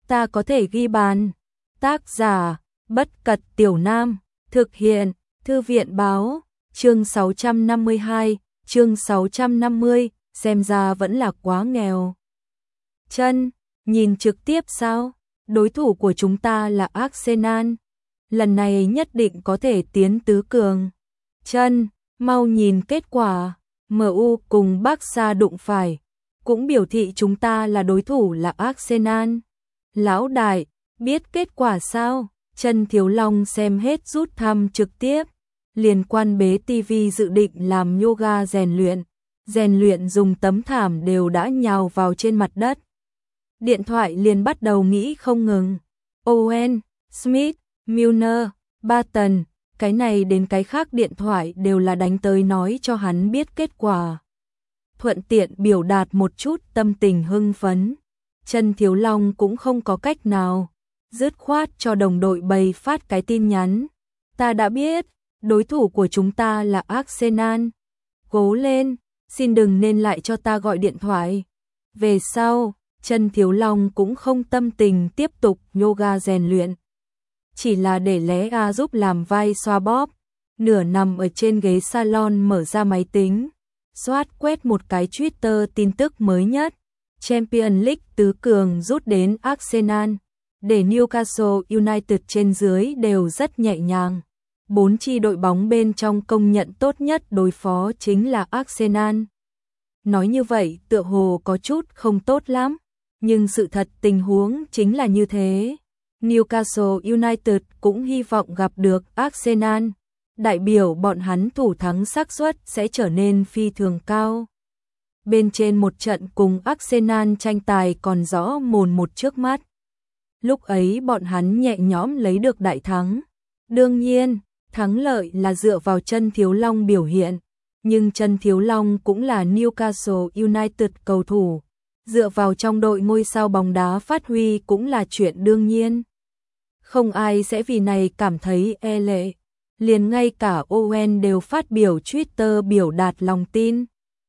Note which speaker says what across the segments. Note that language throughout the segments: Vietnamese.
Speaker 1: ta có thể ghi bàn. Tác giả, Bất Cật Tiểu Nam, thực hiện, Thư viện báo, chương 652, chương 650, xem ra vẫn là quá nghèo. Chân, nhìn trực tiếp sao? Đối thủ của chúng ta là Arsenal. Lần này nhất định có thể tiến tứ cường. Chân, mau nhìn kết quả. MU cùng Barca đụng phải, cũng biểu thị chúng ta là đối thủ là Arsenal. Lão đại, biết kết quả sao? Chân Thiếu Long xem hết rút thăm trực tiếp, liền quan bế tivi dự định làm yoga rèn luyện dùng tấm thảm đều đã nhào vào trên mặt đất. Điện thoại liền bắt đầu nghĩ không ngừng. Owen, Smith, Milner, Barton, cái này đến cái khác điện thoại đều là đánh tới nói cho hắn biết kết quả. Thuận tiện biểu đạt một chút tâm tình hưng phấn. Chân Thiếu Long cũng không có cách nào, dứt khoát cho đồng đội bày phát cái tin nhắn. Ta đã biết, đối thủ của chúng ta là Arsenal. Cố lên, xin đừng nên lại cho ta gọi điện thoại. Về sau, Chân Thiếu Long cũng không tâm tình tiếp tục yoga rèn luyện. Chỉ là để lẽ giúp làm vai xoa bóp, nửa nằm ở trên ghế salon mở ra máy tính, soát quét một cái Twitter tin tức mới nhất. Champions League tứ cường rút đến Arsenal, để Newcastle United trên dưới đều rất nhẹ nhàng. 4 chi đội bóng bên trong công nhận tốt nhất đối phó chính là Arsenal. Nói như vậy tựa hồ có chút không tốt lắm, nhưng sự thật tình huống chính là như thế. Newcastle United cũng hy vọng gặp được Arsenal, đại biểu bọn hắn thủ thắng xác suất sẽ trở nên phi thường cao. Bên trên một trận cùng Arsenal tranh tài còn rõ mồn một trước mắt. Lúc ấy bọn hắn nhẹ nhõm lấy được đại thắng. Đương nhiên, thắng lợi là dựa vào Chân Thiếu Long biểu hiện, nhưng Chân Thiếu Long cũng là Newcastle United cầu thủ, dựa vào trong đội ngôi sao bóng đá phát huy cũng là chuyện đương nhiên. Không ai sẽ vì này cảm thấy e lệ, liền ngay cả Owen đều phát biểu Twitter biểu đạt lòng tin.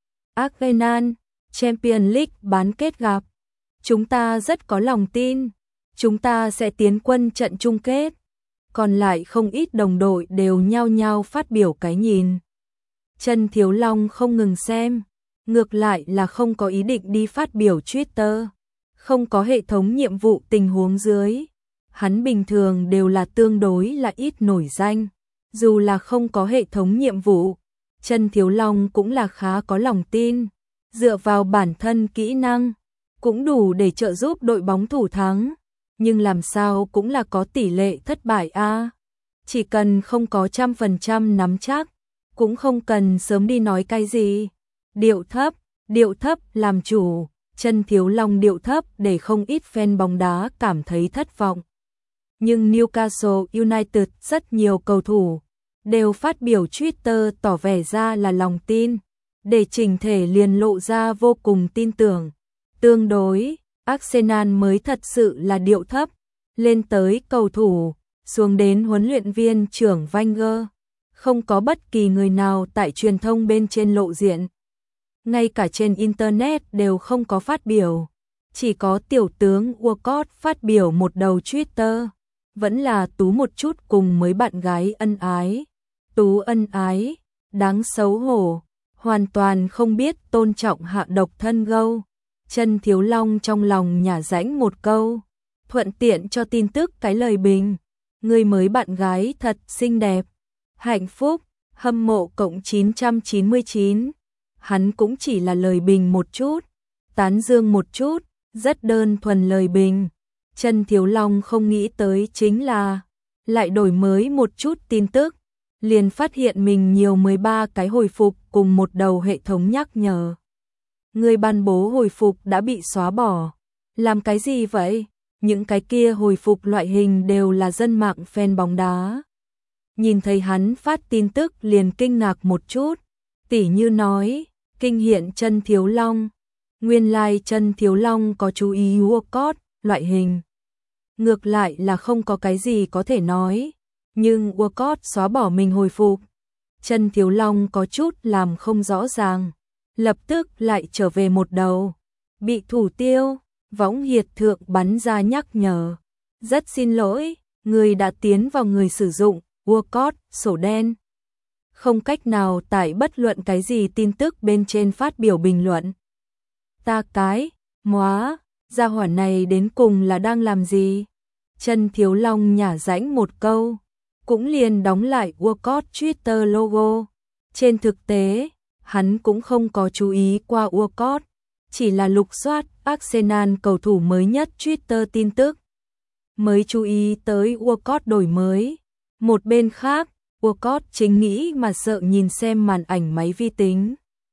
Speaker 1: Arsenal, Champions League bán kết gặp. Chúng ta rất có lòng tin, chúng ta sẽ tiến quân trận chung kết. Còn lại không ít đồng đội đều nhao nhao phát biểu cái nhìn. Chân Thiếu Long không ngừng xem, ngược lại là không có ý định đi phát biểu Twitter. Không có hệ thống nhiệm vụ tình huống dưới, hắn bình thường đều là tương đối là ít nổi danh. Dù là không có hệ thống nhiệm vụ, Chân Thiếu Long cũng là khá có lòng tin, dựa vào bản thân kỹ năng, cũng đủ để trợ giúp đội bóng thủ thắng. Nhưng làm sao cũng là có tỷ lệ thất bại a. Chỉ cần không có 100% nắm chắc, cũng không cần sớm đi nói cái gì. Điệu thấp làm chủ. Chân Thiếu Long điệu thấp để không ít fan bóng đá cảm thấy thất vọng. Nhưng Newcastle United rất nhiều cầu thủ đều phát biểu Twitter tỏ vẻ ra là lòng tin, để chỉnh thể liền lộ ra vô cùng tin tưởng. Tương đối, Arsenal mới thật sự là điệu thấp, lên tới cầu thủ, xuống đến huấn luyện viên trưởng Wenger, không có bất kỳ người nào tại truyền thông bên trên lộ diện. Ngay cả trên Internet đều không có phát biểu, chỉ có tiểu tướng Walcott phát biểu một đầu Twitter, vẫn là Tú một chút cùng mấy bạn gái ân ái. Tú ân ái, đáng xấu hổ, hoàn toàn không biết tôn trọng hạ độc thân gâu. Chân Thiếu Long trong lòng nhả rãnh một câu, thuận tiện cho tin tức cái lời bình. Người mới bạn gái thật xinh đẹp, hạnh phúc, hâm mộ cộng 999. Hắn cũng chỉ là lời bình một chút, tán dương một chút, rất đơn thuần lời bình. Chân Thiếu Long không nghĩ tới chính là lại đổi mới một chút tin tức, liền phát hiện mình nhiều 13 cái hồi phục cùng một đầu hệ thống nhắc nhở. Người ban bố hồi phục đã bị xóa bỏ. Làm cái gì vậy? Những cái kia hồi phục loại hình đều là dân mạng fan bóng đá. Nhìn thấy hắn phát tin tức liền kinh ngạc một chút, tỉ như nói, kinh hiện Chân Thiếu Long. Nguyên lai Chân Thiếu Long có chú ý Walcott, loại hình. Ngược lại là không có cái gì có thể nói, nhưng Walcott xóa bỏ mình hồi phục. Chân Thiếu Long có chút làm không rõ ràng, lập tức lại trở về một đầu. Bị thủ tiêu, Võng hiệt thượng bắn ra nhắc nhở. Rất xin lỗi, người đã tiến vào người sử dụng, Walcott, sổ đen. Không cách nào tải bất luận cái gì tin tức bên trên phát biểu bình luận. Ta cái, móa, gia hỏa này đến cùng là đang làm gì? Trần Thiếu Long nhả rãnh một câu, cũng liền đóng lại Walcott Twitter logo. Trên thực tế, hắn cũng không có chú ý qua Walcott, chỉ là lục soát Arsenal cầu thủ mới nhất Twitter tin tức. Mới chú ý tới Walcott đổi mới. Một bên khác, Walcott chính nghĩ mà sợ nhìn xem màn ảnh máy vi tính.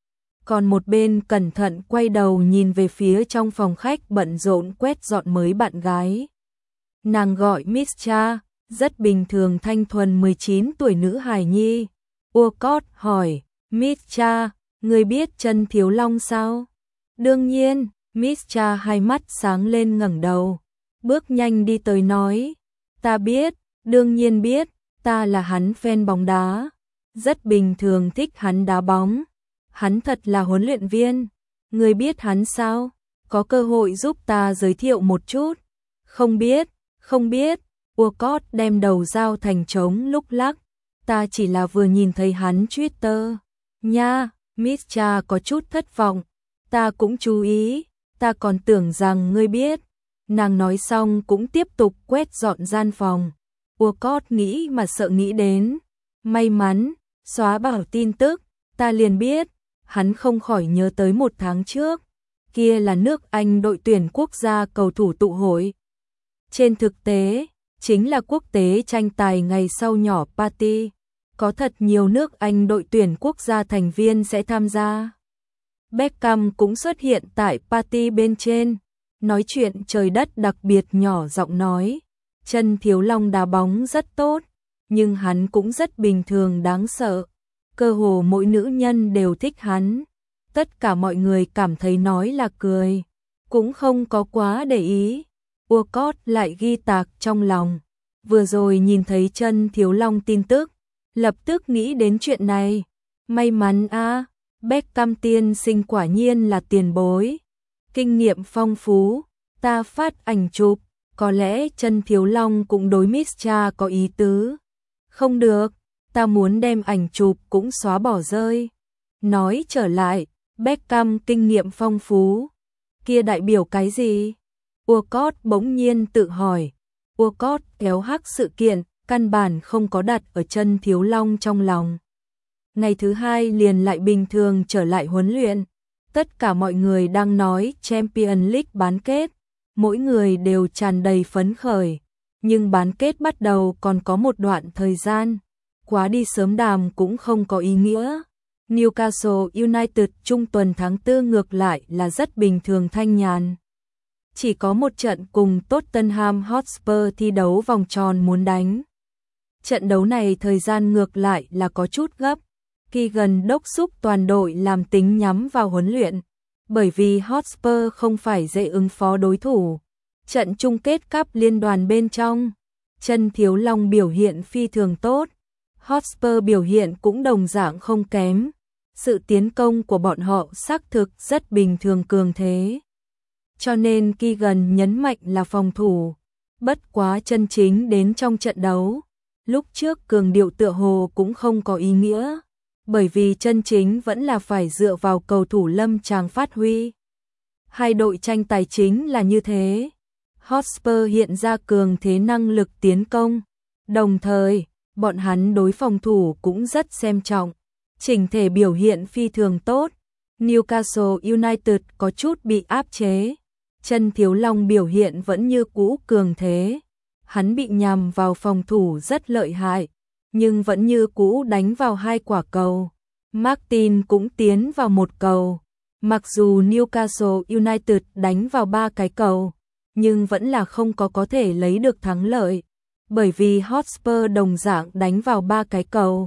Speaker 1: Còn một bên cẩn thận quay đầu nhìn về phía trong phòng khách bận rộn quét dọn mới bạn gái. Nàng gọi Miss Cha, rất bình thường thanh thuần 19 tuổi nữ hài nhi. Walcott hỏi, Miss Cha, người biết Trần Thiếu Long sao? Đương nhiên, Miss Cha hai mắt sáng lên ngẩng đầu. Bước nhanh đi tới nói, ta biết, đương nhiên biết, ta là hắn fan bóng đá. Rất bình thường thích hắn đá bóng. Hắn thật là huấn luyện viên. Người biết hắn sao? Có cơ hội giúp ta giới thiệu một chút. Không biết, không biết. Walcott đem đầu dao thành trống lúc lắc. Ta chỉ là vừa nhìn thấy hắn Twitter. Nha, Miss Cha có chút thất vọng. Ta cũng chú ý, ta còn tưởng rằng ngươi biết. Nàng nói xong cũng tiếp tục quét dọn gian phòng. Walcott nghĩ mà sợ nghĩ đến. May mắn, xóa bỏ tin tức, ta liền biết. Hắn không khỏi nhớ tới 1 tháng trước. Kia là nước Anh đội tuyển quốc gia cầu thủ tụ hội. Trên thực tế, chính là quốc tế tranh tài ngày sau nhỏ party. Có thật nhiều nước Anh đội tuyển quốc gia thành viên sẽ tham gia. Beckham cũng xuất hiện tại party bên trên. Nói chuyện trời đất đặc biệt nhỏ giọng nói. Trần Thiếu Long đá bóng rất tốt, nhưng hắn cũng rất bình thường đáng sợ. Cơ hồ mỗi nữ nhân đều thích hắn. Tất cả mọi người cảm thấy nói là cười, cũng không có quá để ý. Walcott lại ghi tạc trong lòng. Vừa rồi nhìn thấy Trần Thiếu Long tin tức, lập tức nghĩ đến chuyện này. May mắn a, Beckham tiên sinh quả nhiên là tiền bối. Kinh nghiệm phong phú, ta phát ảnh chụp, có lẽ Trần Thiếu Long cũng đối Miss Cha có ý tứ. Không được, ta muốn đem ảnh chụp cũng xóa bỏ rơi. Nói trở lại, Beckham kinh nghiệm phong phú. Kia đại biểu cái gì? Walcott bỗng nhiên tự hỏi. Walcott kéo hắc sự kiện, căn bản không có đặt ở Trần Thiếu Long trong lòng. Ngày thứ hai liền lại bình thường trở lại huấn luyện. Tất cả mọi người đang nói Champions League bán kết. Mỗi người đều tràn đầy phấn khởi. Nhưng bán kết bắt đầu còn có một đoạn thời gian. Quá đi sớm đàm cũng không có ý nghĩa. Newcastle United trung tuần tháng 4 ngược lại là rất bình thường thanh nhàn. Chỉ có một trận cùng Tottenham Hotspur thi đấu vòng tròn muốn đánh. Trận đấu này thời gian ngược lại là có chút gấp. Keegan đốc thúc toàn đội làm tính nhắm vào huấn luyện. Bởi vì Hotspur không phải dễ ứng phó đối thủ. Trận chung kết cúp liên đoàn bên trong, Trần Thiếu Long biểu hiện phi thường tốt. Hotspur biểu hiện cũng đồng dạng không kém. Sự tiến công của bọn họ xác thực rất bình thường cường thế. Cho nên Keegan nhấn mạnh là phòng thủ. Bất quá chân chính đến trong trận đấu. Lúc trước cường điệu tựa hồ cũng không có ý nghĩa. Bởi vì chân chính vẫn là phải dựa vào cầu thủ lâm tràng phát huy. Hai đội tranh tài chính là như thế. Hotspur hiện ra cường thế năng lực tiến công. Đồng thời, bọn hắn đối phòng thủ cũng rất xem trọng. Chỉnh thể biểu hiện phi thường tốt. Newcastle United có chút bị áp chế. Trần Thiếu Long biểu hiện vẫn như cũ cường thế. Hắn bị nhằm vào phòng thủ rất lợi hại, nhưng vẫn như cũ đánh vào 2 quả cầu. Martin cũng tiến vào 1 cầu. Mặc dù Newcastle United đánh vào 3 cái cầu, nhưng vẫn là không có thể lấy được thắng lợi. Bởi vì Hotspur đồng dạng đánh vào 3 cái cầu.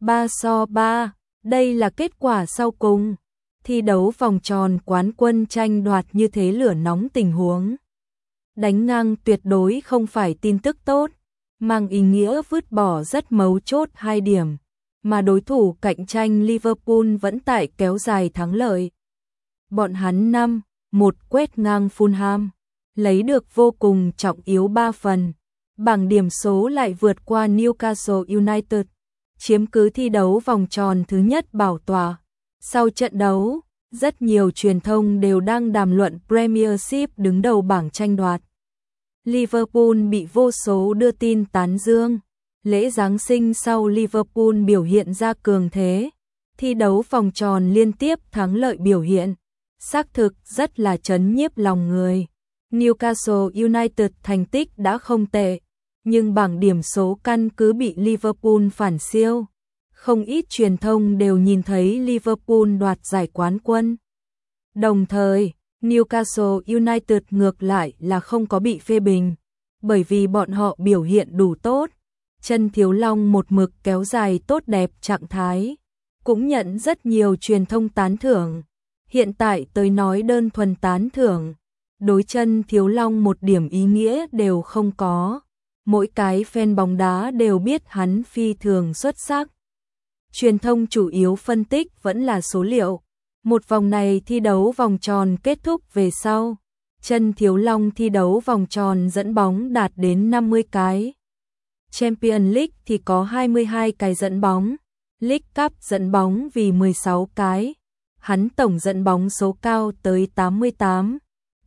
Speaker 1: 3-3, đây là kết quả sau cùng. Thi đấu vòng tròn quán quân tranh đoạt như thế lửa nóng tình huống. Đánh ngang tuyệt đối không phải tin tức tốt, mang ý nghĩa vứt bỏ rất mấu chốt 2 điểm, mà đối thủ cạnh tranh Liverpool vẫn tại kéo dài thắng lợi. Bọn hắn 5-1 quét ngang Fulham. lấy được vô cùng trọng yếu 3 phần. Bảng điểm số lại vượt qua Newcastle United, chiếm cứ thi đấu vòng tròn thứ nhất bảo tọa. Sau trận đấu, rất nhiều truyền thông đều đang đàm luận Premiership đứng đầu bảng tranh đoạt. Liverpool bị vô số đưa tin tán dương. Lễ Giáng sinh sau Liverpool biểu hiện ra cường thế, thi đấu vòng tròn liên tiếp thắng lợi biểu hiện, xác thực rất là chấn nhiếp lòng người. Newcastle United thành tích đã không tệ, nhưng bảng điểm số căn cứ bị Liverpool phản siêu. Không ít truyền thông đều nhìn thấy Liverpool đoạt giải quán quân. Đồng thời, Newcastle United ngược lại là không có bị phê bình, bởi vì bọn họ biểu hiện đủ tốt. Chân Thiếu Long một mực kéo dài tốt đẹp trạng thái, cũng nhận rất nhiều truyền thông tán thưởng. Hiện tại tới nói đơn thuần tán thưởng, đối Chân Thiếu Long một điểm ý nghĩa đều không có. Mỗi cái fan bóng đá đều biết hắn phi thường xuất sắc. Truyền thông chủ yếu phân tích vẫn là số liệu. Một vòng này thi đấu vòng tròn kết thúc về sau, Chân Thiếu Long thi đấu vòng tròn dẫn bóng đạt đến 50 cái. Champions League thì có 22 cái dẫn bóng, League Cup dẫn bóng vì 16 cái. Hắn tổng dẫn bóng số cao tới 88.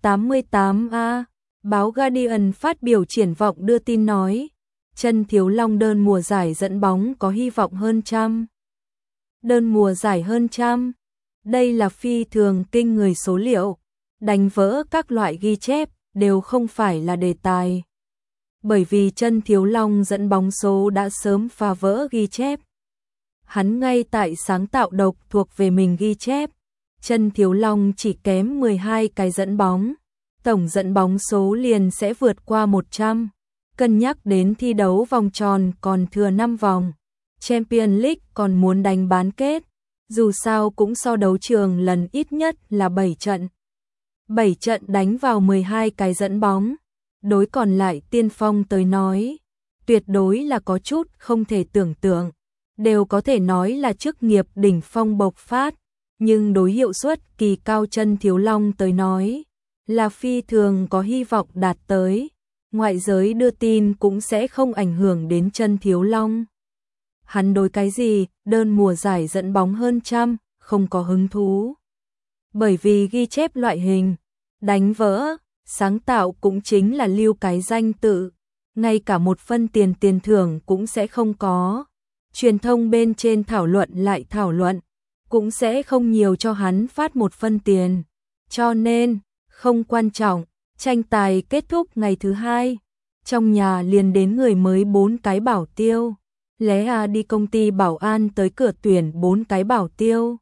Speaker 1: 88A. Báo Guardian phát biểu triển vọng đưa tin nói, Chân Thiếu Long đơn mùa giải dẫn bóng có hy vọng hơn trăm. Đơn mùa giải hơn trăm. Đây là phi thường kinh người số liệu, đánh vỡ các loại ghi chép đều không phải là đề tài. Bởi vì Chân Thiếu Long dẫn bóng số đã sớm phá vỡ ghi chép. Hắn ngay tại sáng tạo độc thuộc về mình ghi chép. Chân Thiếu Long chỉ kém 12 cái dẫn bóng, tổng dẫn bóng số liền sẽ vượt qua 100. Cân nhắc đến thi đấu vòng tròn còn thừa 5 vòng, Champions League còn muốn đánh bán kết, dù sao cũng so đấu trường lần ít nhất là 7 trận. 7 trận đánh vào 12 cái dẫn bóng, đối còn lại tiên phong tới nói, tuyệt đối là có chút không thể tưởng tượng, đều có thể nói là chức nghiệp đỉnh phong bộc phát, nhưng đối hiệu suất kỳ cao Chân Thiếu Long tới nói, là phi thường có hy vọng đạt tới. Ngoại giới đưa tin cũng sẽ không ảnh hưởng đến Chân Thiếu Long. Hắn đối cái gì, đơn mùa giải dẫn bóng hơn trăm, không có hứng thú. Bởi vì ghi chép loại hình, đánh vỡ, sáng tạo cũng chính là lưu cái danh tự, ngay cả một phân tiền thưởng cũng sẽ không có. Truyền thông bên trên thảo luận lại thảo luận, cũng sẽ không nhiều cho hắn phát một phân tiền. Cho nên, không quan trọng. Tranh tài kết thúc ngày thứ hai, trong nhà liền đến người mới 4 cái bảo tiêu. Lẽ đi công ty bảo an tới cửa tuyển 4 cái bảo tiêu.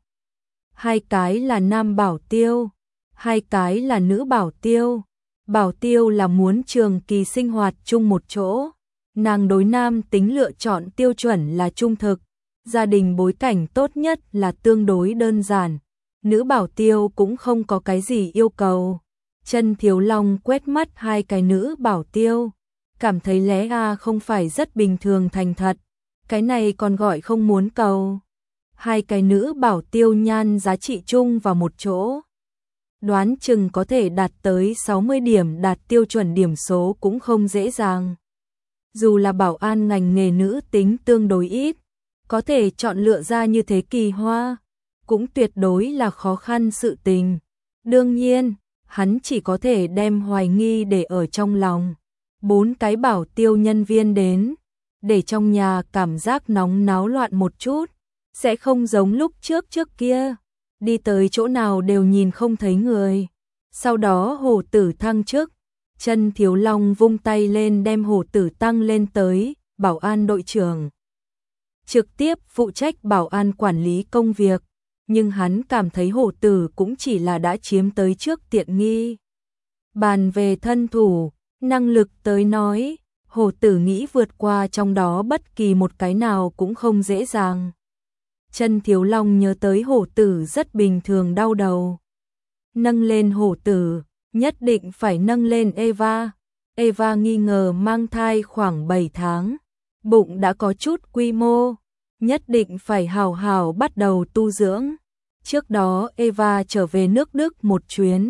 Speaker 1: 2 cái là nam bảo tiêu, 2 cái là nữ bảo tiêu. Bảo tiêu là muốn trường kỳ sinh hoạt chung một chỗ. Nàng đối nam tính lựa chọn tiêu chuẩn là trung thực, gia đình bối cảnh tốt nhất là tương đối đơn giản. Nữ bảo tiêu cũng không có cái gì yêu cầu. Chân Thiếu Long quét mắt 2 cái nữ bảo tiêu, cảm thấy lẽ không phải rất bình thường thành thật, cái này còn gọi không muốn cầu. 2 cái nữ bảo tiêu nhan giá trị chung vào một chỗ, đoán chừng có thể đạt tới 60 điểm, đạt tiêu chuẩn điểm số cũng không dễ dàng. Dù là bảo an ngành nghề nữ tính tương đối ít, có thể chọn lựa ra như thế kỳ hoa, cũng tuyệt đối là khó khăn sự tình. Đương nhiên, hắn chỉ có thể đem hoài nghi để ở trong lòng. 4 cái bảo tiêu nhân viên đến, để trong nhà cảm giác nóng náo loạn một chút, sẽ không giống lúc trước kia, đi tới chỗ nào đều nhìn không thấy người. Sau đó hổ tử thăng chức, Chân Thiếu Long vung tay lên đem hổ tử tăng lên tới bảo an đội trưởng, trực tiếp phụ trách bảo an quản lý công việc. Nhưng hắn cảm thấy hổ tử cũng chỉ là đã chiếm tới trước tiện nghi. Bàn về thân thủ, năng lực tới nói, hổ tử nghĩ vượt qua trong đó bất kỳ một cái nào cũng không dễ dàng. Chân Thiếu Long nhớ tới hổ tử rất bình thường đau đầu. Nâng lên hổ tử, nhất định phải nâng lên Eva. Eva nghi ngờ mang thai khoảng 7 tháng, bụng đã có chút quy mô, nhất định phải hào hào bắt đầu tu dưỡng. Trước đó Eva trở về nước Đức một chuyến,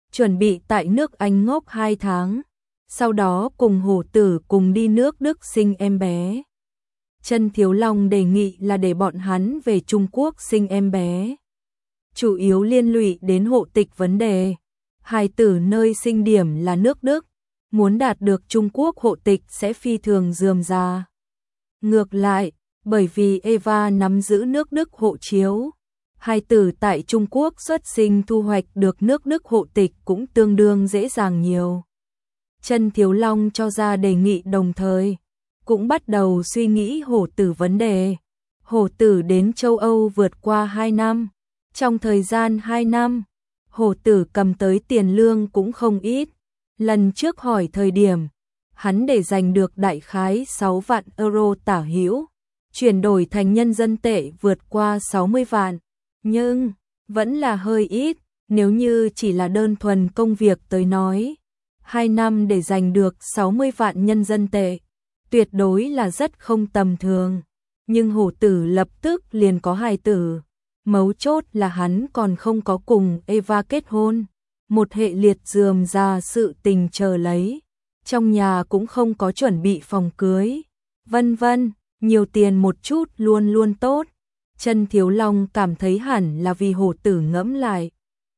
Speaker 1: chuẩn bị tại nước Anh ngốc 2 tháng, sau đó cùng Hổ Tử cùng đi nước Đức sinh em bé. Chân Thiếu Long đề nghị là để bọn hắn về Trung Quốc sinh em bé. Chủ yếu liên lụy đến hộ tịch vấn đề. Hài tử nơi sinh điểm là nước Đức, muốn đạt được Trung Quốc hộ tịch sẽ phi thường rườm rà. Ngược lại, bởi vì Eva nắm giữ nước Đức hộ chiếu, hài tử tại Trung Quốc xuất sinh thu hoạch được nước Đức hộ tịch cũng tương đương dễ dàng nhiều. Chân Thiếu Long cho ra đề nghị đồng thời, cũng bắt đầu suy nghĩ Hổ Tử vấn đề. Hổ Tử đến châu Âu vượt qua 2 năm. Trong thời gian 2 năm, Hổ Tử cầm tới tiền lương cũng không ít. Lần trước hỏi thời điểm, hắn để giành được đại khái 6 vạn euro tả hữu, chuyển đổi thành nhân dân tệ vượt qua 60 vạn. Nhưng, vẫn là hơi ít, nếu như chỉ là đơn thuần công việc tới nói. 2 năm để giành được 60 vạn nhân dân tệ, tuyệt đối là rất không tầm thường. Nhưng Hổ Tử lập tức liền có hài tử. Mấu chốt là hắn còn không có cùng Eva kết hôn. Một hệ liệt rườm rà sự tình chờ lấy. Trong nhà cũng không có chuẩn bị phòng cưới. Vân vân, nhiều tiền một chút luôn luôn tốt. Chân Thiếu Long cảm thấy hẳn là vì Hổ Tử ngẫm lại.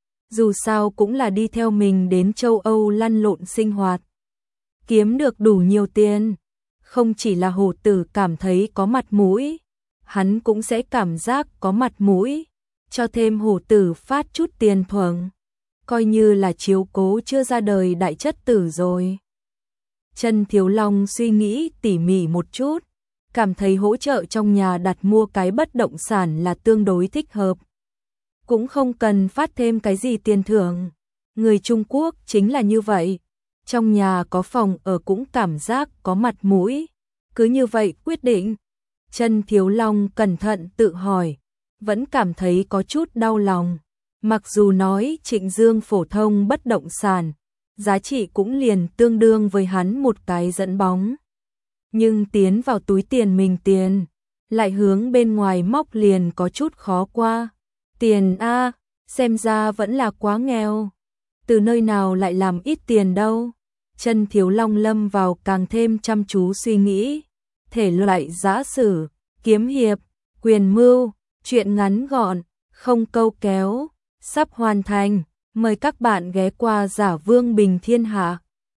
Speaker 1: Dù sao cũng là đi theo mình đến châu Âu lăn lộn sinh hoạt. Kiếm được đủ nhiều tiền. Không chỉ là Hổ Tử cảm thấy có mặt mũi, hắn cũng sẽ cảm giác có mặt mũi, cho thêm Hổ Tử phát chút tiền thưởng, coi như là chiếu cố chưa ra đời đại chất tử rồi. Chân Thiếu Long suy nghĩ tỉ mỉ một chút, cảm thấy hỗ trợ trong nhà đặt mua cái bất động sản là tương đối thích hợp. Cũng không cần phát thêm cái gì tiền thưởng. Người Trung Quốc chính là như vậy. Trong nhà có phòng ở cũng cảm giác có mặt mũi. Cứ như vậy quyết định. Chân Thiếu Long cẩn thận tự hỏi, vẫn cảm thấy có chút đau lòng. Mặc dù nói Trịnh Dương phổ thông bất động sản, giá trị cũng liền tương đương với hắn một cái dẫn bóng. Nhưng tiến vào túi tiền mình tiền, lại hướng bên ngoài móc liền có chút khó qua. Tiền a, xem ra vẫn là quá nghèo. Từ nơi nào lại làm ít tiền đâu. Chân Thiếu Long lâm vào càng thêm chăm chú suy nghĩ. Thể loại giã sử, kiếm hiệp, quyền mưu, truyện ngắn gọn, không câu kéo, sắp hoàn thành. Mời các bạn ghé qua Giả Vương Bình Thiên Hạ.